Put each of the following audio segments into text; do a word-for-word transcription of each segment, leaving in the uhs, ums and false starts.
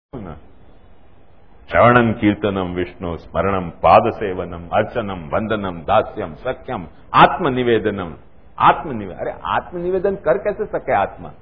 न श्रवणम कीर्तनम विष्णु स्मरणम पाद सेवनम अर्चनम वंदनम दास्यम सख्यम आत्मनिवेदनम आत्मनिवेदन। अरे आत्मनिवेदन कर कैसे सके आत्मा?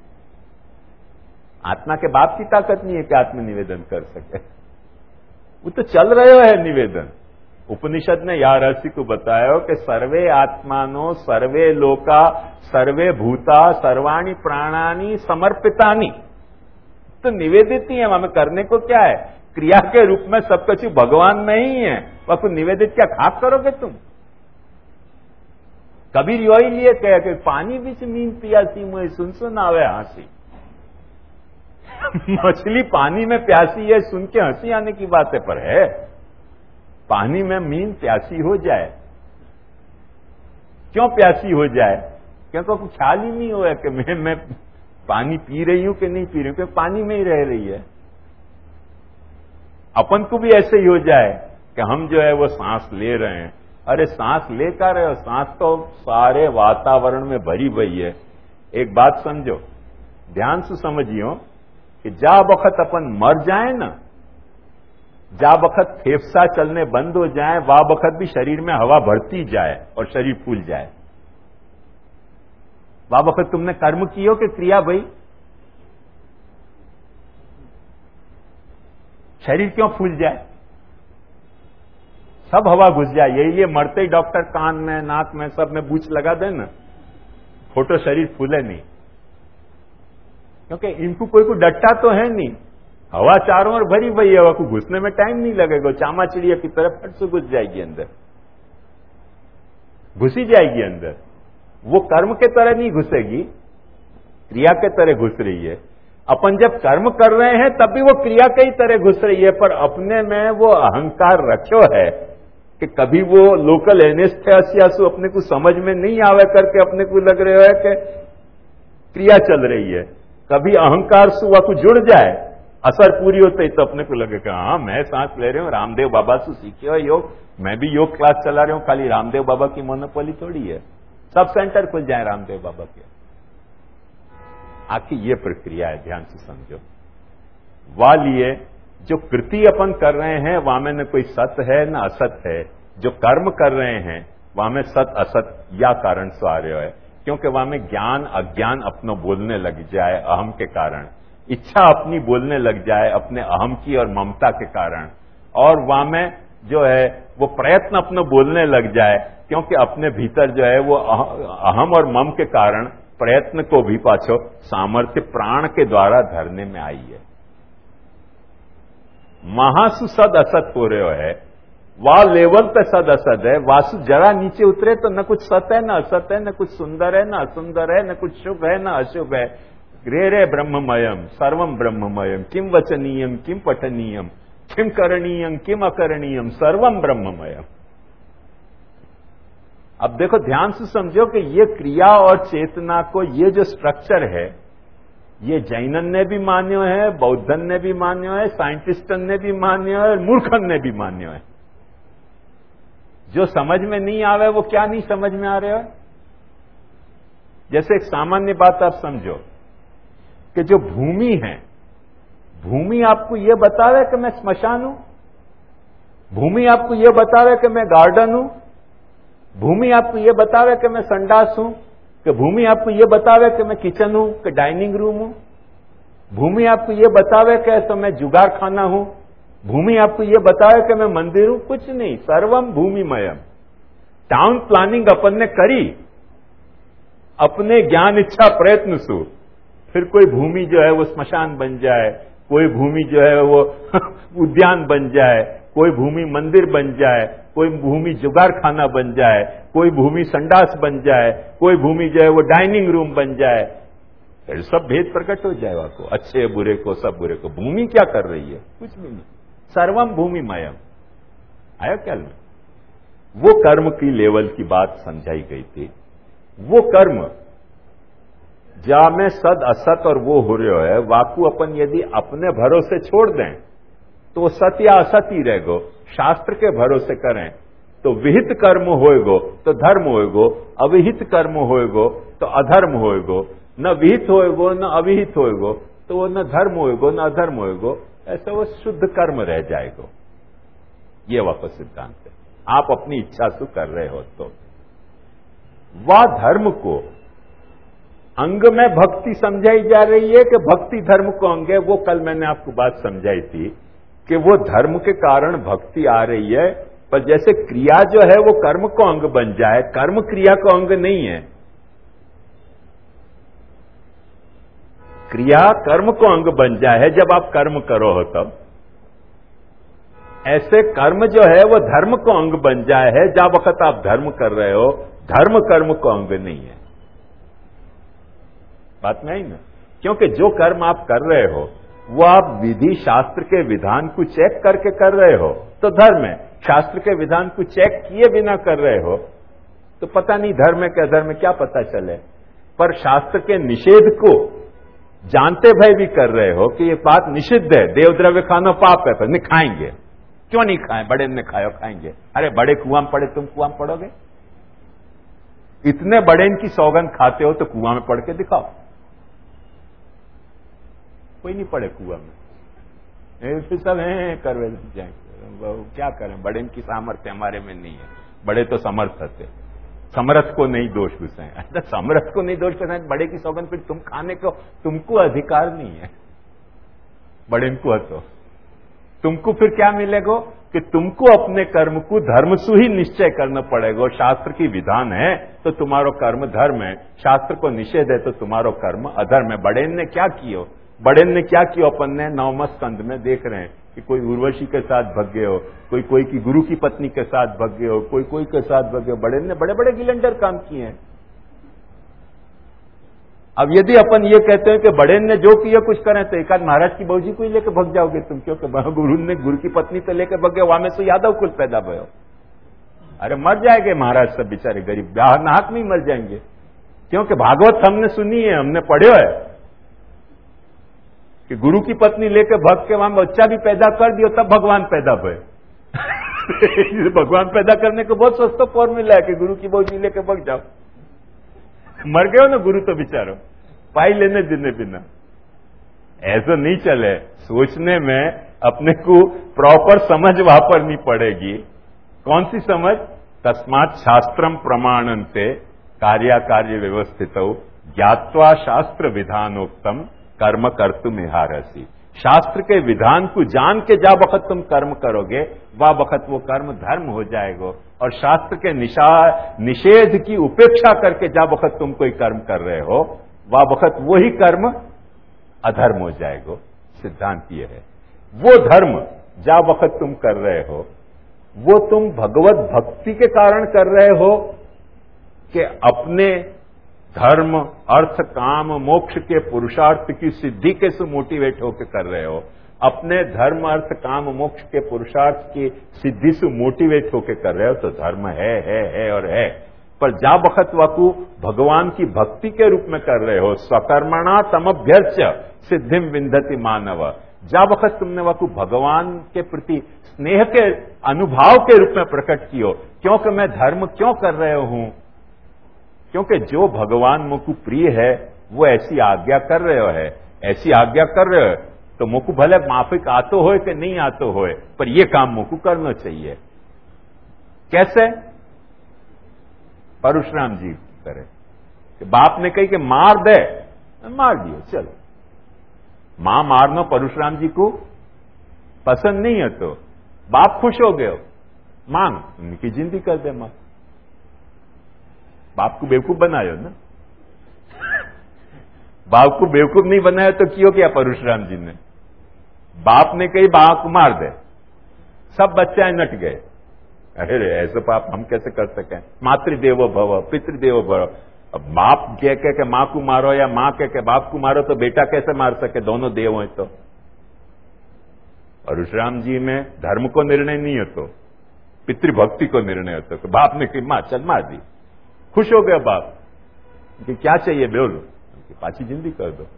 आत्मा के बाप की ताकत नहीं है कि आत्मनिवेदन कर सके। वो तो चल रहे है निवेदन। उपनिषद ने या रहस्य को बताया कि सर्वे आत्मानो सर्वे लोका सर्वे भूता सर्वाणी प्राणानी समर्पितानी। तो निवेदित ही है, हमें करने को क्या है? क्रिया के रूप में सब कुछ भगवान में ही है। वह निवेदित क्या खाक करोगे तुम? कबीर यो ही लिए कहे कि पानी बीच मीन पियासी मुझे सुन सुन आवे हंसी। मछली पानी में प्यासी है सुन के हंसी आने की बात है, पर है पानी में मीन प्यासी हो जाए। क्यों प्यासी हो जाए? क्योंकि ख्याल ही नहीं हुआ कि मैं मैं पानी पी रही हूं कि नहीं पी रही हूं, क्योंकि पानी में ही रह रही है। अपन को भी ऐसे ही हो जाए कि हम जो है वो सांस ले रहे हैं। अरे सांस ले कर रहे हो? सांस तो सारे वातावरण में भरी हुई है। एक बात समझो, ध्यान से समझियो कि जा वक्त अपन मर जाए ना, जा वक्त फेफसा चलने बंद हो जाए, वह वक्त भी शरीर में हवा बढ़ती जाए और शरीर फूल जाए। वह वक्त तुमने कर्म कियो कि क्रिया भाई? शरीर क्यों फूल जाए? सब हवा घुस जाए। यही लिए मरते ही डॉक्टर कान में नाक में सब में बूच लगा दे ना, फोटो शरीर फूले नहीं। क्योंकि इनको कोई को डट्टा तो है नहीं। हवा चारों ओर भरी हुई है, हवा को घुसने में टाइम नहीं लगेगा। चामा चिड़िया की तरफ फट से घुस जाएगी अंदर, घुसी जाएगी अंदर। वो कर्म के तरह नहीं घुसेगी, क्रिया के तरह घुस रही है। अपन जब कर्म कर रहे हैं तब भी वो क्रिया के ही तरह घुस रही है, पर अपने में वो अहंकार रखो है कि कभी वो लोकल एनेस्थेसियासु अपने को समझ में नहीं आवे करके अपने को लग रहे हो कि क्रिया चल रही है। कभी अहंकार से वह को जुड़ जाए, असर पूरी होते ही तो अपने को लगेगा हाँ मैं सांस ले रही हूं, रामदेव बाबा से सीखे हो योग, मैं भी योग क्लास चला रही हूं। खाली रामदेव बाबा की मोनोपोली थोड़ी है, सब सेंटर खुल जाए रामदेव बाबा के। आखिर ये प्रक्रिया है, ध्यान से समझो। वा लिए जो कृति अपन कर रहे हैं वहां में न कोई सत है न असत है। जो कर्म कर रहे हैं वहां में सत असत या कारण से आ रहे है, क्योंकि वहां में ज्ञान अज्ञान अपनो बोलने लग जाए अहम के कारण, इच्छा अपनी बोलने लग जाए अपने अहम की और ममता के कारण, और वहां में जो है वो प्रयत्न अपनो बोलने लग जाए क्योंकि अपने भीतर जो है वो अहम और मम के कारण प्रयत्न को भी पाछो सामर्थ्य प्राण के द्वारा धरने में आई है। महासु सद असत हो रहे है, वह लेवल पे सद असत है। वासु जरा नीचे उतरे तो न कुछ सत है न असत है, न कुछ सुंदर है न असुंदर है, न कुछ शुभ है न अशुभ है। रे रे ब्रह्ममयम सर्वम ब्रह्ममयम किम वचनीयम किम पठनीयम किम करणीयम किम अकरणीयम सर्वम ब्रह्ममयम। अब देखो ध्यान से समझो कि ये क्रिया और चेतना को, ये जो स्ट्रक्चर है, ये जैनन ने भी मान्यो है, बौद्धन ने भी मान्यो है, साइंटिस्टन ने भी मान्यो है और मूर्खन ने भी मान्यो है। जो समझ में नहीं आवे वो क्या नहीं समझ में आ रहे हो? जैसे एक सामान्य बात आप समझो कि जो भूमि है, भूमि आपको यह बतावे कि मैं स्मशान हूं, भूमि आपको यह बतावे कि मैं गार्डन हूं, भूमि आपको यह बतावे कि मैं संडास हूं, कि भूमि आपको यह बतावे कि मैं किचन हूं, कि डाइनिंग रूम हूं, भूमि आपको यह बतावे कि तो मैं जुगार खाना हूं, भूमि आपको यह बतावे कि मैं मंदिर हूं। कुछ नहीं, सर्वम भूमिमयम। टाउन प्लानिंग अपन ने करी अपने ज्ञान इच्छा प्रयत्न से, फिर कोई भूमि जो है वो स्मशान बन जाए, कोई भूमि जो है वो उद्यान बन जाए, कोई भूमि मंदिर बन जाए, कोई भूमि जुगार खाना बन जाए, कोई भूमि संडास बन जाए, कोई भूमि जो है वो डाइनिंग रूम बन जाए। फिर सब भेद प्रकट हो जाएगा को, अच्छे बुरे को सब बुरे को। भूमि क्या कर रही है? कुछ भी नहीं। सर्वम भूमिमयम आया क्या में? वो कर्म की लेवल की बात समझाई गई थी। वो कर्म जा में सद असत और वो हो रहे है, वाकू अपन यदि अपने भरोसे छोड़ दें तो सत या असत ही रहेगो। शास्त्र के भरोसे करें तो विहित कर्म होएगो तो धर्म होएगो, अविहित कर्म होएगो तो अधर्म होएगो। न विहित होएगो न अविहित होएगो तो वो न धर्म होएगो न अधर्म होएगो, ऐसा वो शुद्ध कर्म रह जाएगा। ये वापस सिद्धांत है। आप अपनी इच्छा से कर रहे हो तो वह धर्म को अंग में भक्ति समझाई जा रही है कि भक्ति धर्म को अंग है। वो कल मैंने आपको बात समझाई थी कि वो धर्म के कारण भक्ति आ रही है, पर जैसे क्रिया जो है वो कर्म को अंग बन जाए, कर्म क्रिया को अंग नहीं है। क्रिया कर्म को अंग बन जाए जब आप कर्म करो हो तब, ऐसे कर्म जो है वो धर्म को अंग बन जाए है जब वक्त आप धर्म कर रहे हो। धर्म कर्म को अंग नहीं है। बात में आई ना? क्योंकि जो कर्म आप कर रहे हो वो आप विधि शास्त्र के विधान को चेक करके कर रहे हो तो धर्म है। शास्त्र के विधान को चेक किए बिना कर रहे हो तो पता नहीं धर्म है कि अधर्म है, क्या पता चले। पर शास्त्र के निषेध को जानते भय भी कर रहे हो कि ये बात निषिद्ध है, देवद्रव्य खाना पाप है, पर नहीं खाएंगे। क्यों नहीं खाएं? बड़े ने खाओ, खाएंगे। अरे बड़े कुआं में पड़े, तुम कुआं में पड़ोगे? इतने बड़े इनकी सौगंध खाते हो तो कुआं में पड़ के दिखाओ। कोई नहीं पड़े कुआं में, फिर सब है करवे जाएंगे। क्या करें, बड़े इनकी सामर्थ्य हमारे में नहीं है। बड़े तो समर्थ थे, समर्थ को नहीं दोष घुसाएं। अच्छा, समर्थ को नहीं दोष घुसाएं, बड़े की सौगंध फिर तुम खाने को तुमको अधिकार नहीं है। बड़े इनको तो तुमको फिर क्या मिलेगा कि तुमको अपने कर्म को धर्म से ही निश्चय करना पड़ेगा। शास्त्र की विधान है तो तुम्हारो कर्म धर्म है, शास्त्र को निषेध है तो तुम्हारो कर्म अधर्म है। बड़ेन ने क्या किया? बड़ेन ने क्या किया? अपन ने नवम स्कंद में देख रहे हैं कि कोई उर्वशी के साथ भग गए हो, कोई कोई की गुरु की पत्नी के साथ भग गए हो, कोई कोई के साथ भग गए हो। बड़ेन ने बड़े बड़े गिलेंडर काम किए हैं। अब यदि अपन ये कहते हैं कि बड़ेन ने जो किया कुछ करें तो एक आध महाराज की बहू जी को ही लेकर भग जाओगे तुम, क्योंकि गुरु ने गुरु की पत्नी तो लेकर भग गए, वहां में तो यादव कुल पैदा भयो। अरे मर जाएंगे महाराज सब बेचारे गरीब, नाहक में ही मर जाएंगे। क्योंकि भागवत हमने सुनी है, हमने पढ़े है कि गुरु की पत्नी लेकर भग के वहां बच्चा भी पैदा कर दियो तब भगवान पैदा भय। भगवान पैदा करने को बहुत सस्ता फॉर्मूला है कि गुरु की बहू जी लेकर भग जाओ। मर गए हो ना गुरु तो बेचारो, पाई लेने देने बिना। ऐसा नहीं चले। सोचने में अपने को प्रॉपर समझ वापरनी पड़ेगी। कौन सी समझ? तस्मात् शास्त्रम प्रमाणन्ते कार्याकार्य व्यवस्थित ज्ञात्वा शास्त्र विधानोक्तम कर्म कर्तुम इहारसि। शास्त्र के विधान को जान के जा वक्त तुम कर्म करोगे वह वक्त वो कर्म धर्म हो जाएगा, और शास्त्र के निशा निषेध की उपेक्षा करके जा वक्त तुम कोई कर्म कर रहे हो वह वक्त वही कर्म अधर्म हो जाएगा। सिद्धांत ये है। वो धर्म जा वक्त तुम कर रहे हो वो तुम भगवत भक्ति के कारण कर रहे हो कि अपने धर्म अर्थ काम मोक्ष के पुरुषार्थ की सिद्धि के से मोटिवेट होकर कर रहे हो। अपने धर्म अर्थ काम मोक्ष के पुरुषार्थ की सिद्धि से मोटिवेट होकर कर रहे हो तो धर्म है है है और है। पर जा वक्त वाकु भगवान की भक्ति के रूप में कर रहे हो, स्वकर्मणा तमभ्यर्च सिद्धिम विंदति मानव। जा वक्त तुमने वाकु भगवान के प्रति स्नेह के अनुभाव के रूप में प्रकट कियो, क्योंकि मैं धर्म क्यों कर रहे हूं? क्योंकि जो भगवान मुझको प्रिय है वो ऐसी आज्ञा कर रहे हो है, ऐसी आज्ञा कर रहे हो तो मुझको भले माफिक आतो होए कि नहीं आतो होए, पर ये काम मुझको करना चाहिए। कैसे? परशुराम जी करे कि बाप ने कही कि मार दे, मार दियो, चलो। मां मारना परशुराम जी को पसंद नहीं है तो बाप खुश हो गए, मांग उनकी जिंदगी कर दे। मां बाप को बेवकूफ बनायो ना। बाप को बेवकूफ नहीं बनाया तो क्यों किया परशुराम जी ने? बाप ने कही बाप को मार दे, सब बच्चे नट गए। अरे ऐसे पाप हम कैसे कर सके? मातृदेवो भव पितृदेवो भव। अब बाप कह के, के मां को मारो या मां कह के बाप को मारो तो बेटा कैसे मार सके? दोनों देव हैं। तो परशुराम जी में धर्म को निर्णय नहीं है तो पितृभक्ति को निर्णय होता। तो बाप ने कही मां चल मार दी, खुश हो गया बाप कि क्या चाहिए बोलो, पाची जिंदगी कर दो।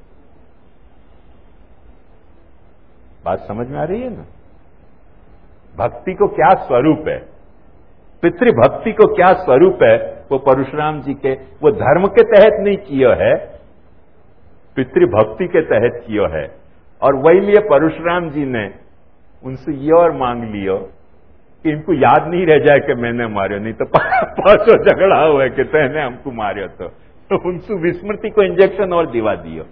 बात समझ में आ रही है ना? भक्ति को क्या स्वरूप है, पितृभक्ति को क्या स्वरूप है, वो परशुराम जी के वो धर्म के तहत नहीं किया है, पितृभक्ति के तहत कियो है। और वही लिए परशुराम जी ने उनसे ये और मांग लियो कि इनको याद नहीं रह जाए कि मैंने मार्यो, नहीं तो पांचों झगड़ा हुआ है कि तेने हमको मार्यो। तो, तो उनसे विस्मृति को इंजेक्शन और दिवा दियो,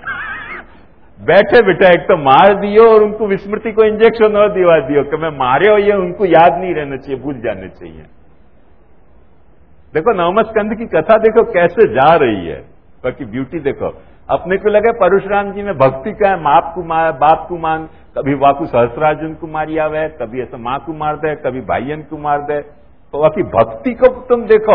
बैठे बैठे एक तो मार दियो और उनको विस्मृति को इंजेक्शन और दिवा दियो कि मैं मारे हो, ये उनको याद नहीं रहना चाहिए, भूल जाने चाहिए। देखो नवम स्कंद की कथा देखो कैसे जा रही है, बाकी ब्यूटी देखो। अपने को लगे परशुराम जी में भक्ति का है, माप को मार, बाप को मान, कभी वाकु सहस्रार्जुन को मारी आवे, कभी ऐसा मां को मार दे, कभी भाईयन को मार दे। तो बाकी भक्ति को तुम देखो,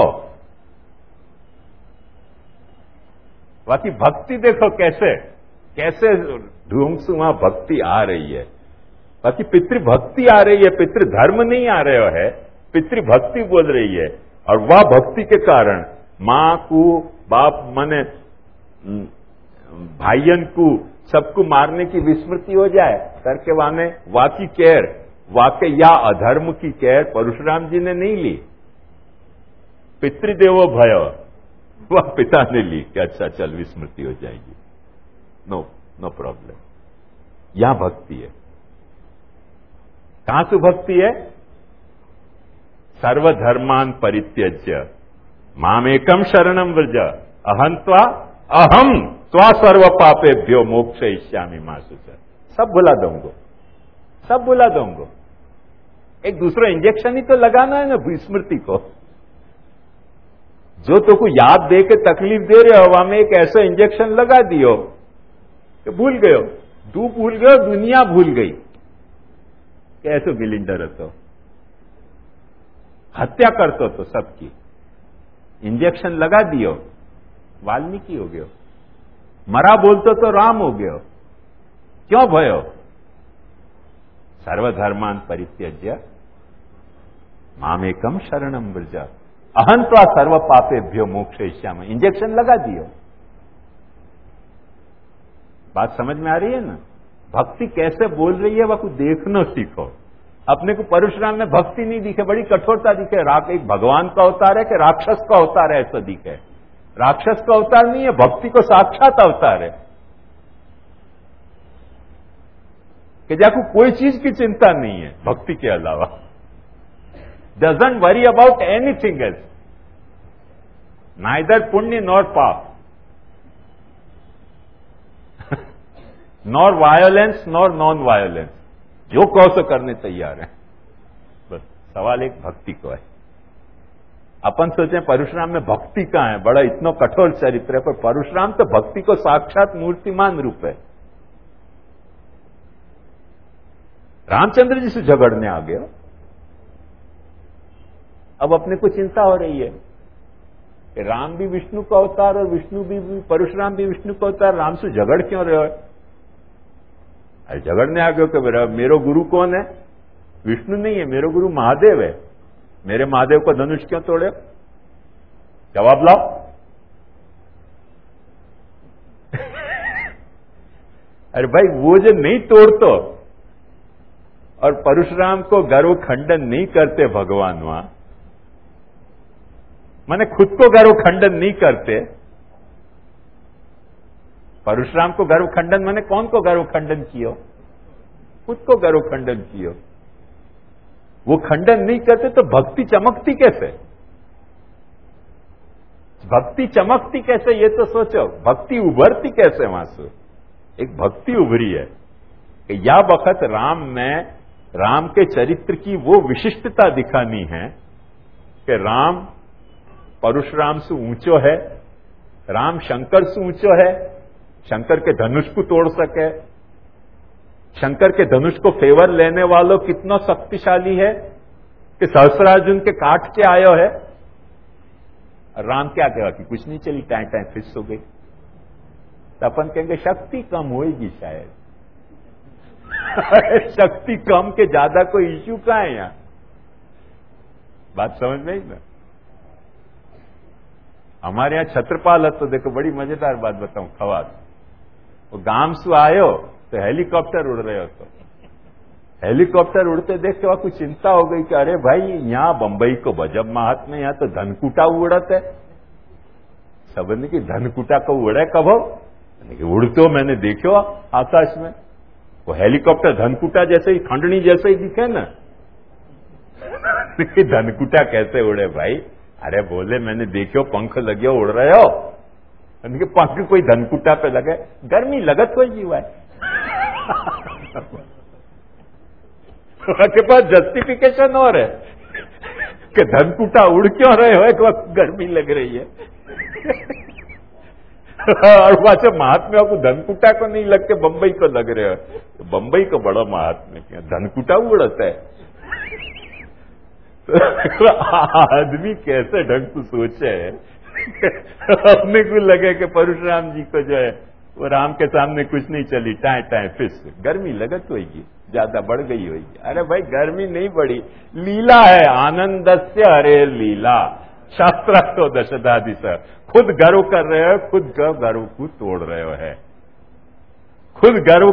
बाकी भक्ति देखो कैसे कैसे ढूंढ से वहां भक्ति आ रही है। बाकी पितृभक्ति आ रही है, पितृधर्म नहीं आ रहे है, पितृभक्ति बोल रही है। और वह भक्ति के कारण मां को, बाप माने भाईयन को, सबको मारने की विस्मृति हो जाए करके वाने वाकी केयर, वाके या अधर्म की केयर परशुराम जी ने नहीं ली, पितृदेवो भयो वह पिता ने ली कि अच्छा चल विस्मृति हो जाएगी, नो नो प्रॉब्लम। यहां भक्ति है। कहां से भक्ति है? सर्वधर्मान परित्यज्य मामेकम शरणम व्रज अहंत्वा अहम त्वा सर्व पापेभ्यो मोक्षयिष्यामि मा शुचः। सब भुला दूंगो, सब भुला दूंगो। एक दूसरा इंजेक्शन ही तो लगाना है ना विस्मृति को। जो तो को याद दे के तकलीफ दे रहे हो, हवा में एक ऐसा इंजेक्शन लगा दियो कि भूल गयो, तू भूल गयो, दुनिया भूल गई। कैसे बिलिंडर तो हत्या करतो तो सबकी इंजेक्शन लगा दियो, वाल्मीकि हो गयो। मरा बोलतो तो राम हो गयो। क्यों भयो? सर्वधर्मान परित्यज्य मामेकम शरणम व्रज अहंत्वा सर्व पापेभ्यो मोक्षयिष्यामि। इंजेक्शन लगा दियो। बात समझ में आ रही है ना? भक्ति कैसे बोल रही है वह को देखना सीखो। अपने को परशुराम में भक्ति नहीं दिखे, बड़ी कठोरता दिखे। राग एक भगवान का अवतार है कि राक्षस का अवतार है ऐसा दिखे। राक्षस का अवतार नहीं है, भक्ति को साक्षात अवतार है कि जाको कोई चीज की चिंता नहीं है भक्ति के अलावा। Doesn't worry about anything else, neither पुण्य नॉर पाप, nor violence nor non violence. जो कहो सो करने तैयार है। बस सवाल एक भक्ति को है। अपन सोचे परशुराम में भक्ति कहां है, बड़ा इतना कठोर चरित्र है, पर परशुराम तो भक्ति को साक्षात मूर्तिमान रूप है। रामचंद्र जी से झगड़ने आ गए। अब अपने को चिंता हो रही है कि राम भी विष्णु का अवतार और विष्णु भी, भी परशुराम भी विष्णु का अवतार, राम से झगड़ क्यों रहे हो? अरे झगड़ने आ गए कि मेरा मेरो गुरु कौन है? विष्णु नहीं है, मेरो गुरु महादेव है। मेरे महादेव को धनुष क्यों तोड़े? जवाब लाओ। अरे भाई वो जो नहीं तोड़तो और परशुराम को गर्व खंडन नहीं करते भगवान, वहां माने खुद को गर्व खंडन नहीं करते। परशुराम को गर्व खंडन माने कौन को गर्व खंडन कियो? खुद को गर्व खंडन कियो। वो खंडन नहीं करते तो भक्ति चमकती कैसे? भक्ति चमकती कैसे ये तो सोचो। भक्ति उभरती कैसे वहां से? एक भक्ति उभरी है कि या वक्त राम में, राम के चरित्र की वो विशिष्टता दिखानी है कि राम परशुराम से ऊंचो है, राम शंकर से ऊंचो है, शंकर के धनुष को तोड़ सके, शंकर के धनुष को फेवर लेने वालों कितना शक्तिशाली है कि सहस्रार्जुन के काट के आयो है। राम क्या कहेगा कि कुछ नहीं चली, टाइम टाइम फिस हो गई। तो अपन कहेंगे शक्ति कम होगी शायद। शक्ति कम के ज्यादा कोई इश्यू कहां है यहां? बात समझ में ही ना? हमारे यहां छत्रपाल है तो देखो बड़ी मजेदार बात बताऊं। खवास वो गांव से आयो तो हेलीकॉप्टर उड़ रहे हो, तो हेलीकॉप्टर उड़ते देख के वहां कुछ चिंता हो गई कि अरे भाई यहां बंबई को बजब महात में, यहां तो धनकुटा उड़त है। सबने की धनकुटा को उड़े कब हो? उड़ते मैंने देखो आकाश में, वो हेलीकॉप्टर धनकुटा जैसे ही, खंडनी जैसे ही दिखे ना। धनकुटा कैसे उड़े भाई? अरे बोले मैंने देखो पंख लगे उड़ रहे हो, पंख कोई धनकुटा पे लगे, गर्मी लगत हो जी भाई। के पास जस्टिफिकेशन और है कि धनकुटा उड़ क्यों रहे हो, एक वक्त गर्मी लग रही है। और वहां महात्मा को धनकुटा को नहीं लग के बंबई को लग रहे हो, बंबई को बड़ा महात्मा क्या धनकुटा उड़ता है। तो आदमी कैसे ढंग से सोचे है, अपने को लगे कि परशुराम जी को जो है वो राम के सामने कुछ नहीं चली, टाए टाए फिस, गर्मी लगत होगी, ज्यादा बढ़ गई होगी। अरे भाई गर्मी नहीं बढ़ी, लीला है, आनंदस्य हरे लीला, शास्त्र तो दशदादिश, खुद गर्व कर रहे हो, खुद गर्व को तोड़ रहे हो है, खुद गर्व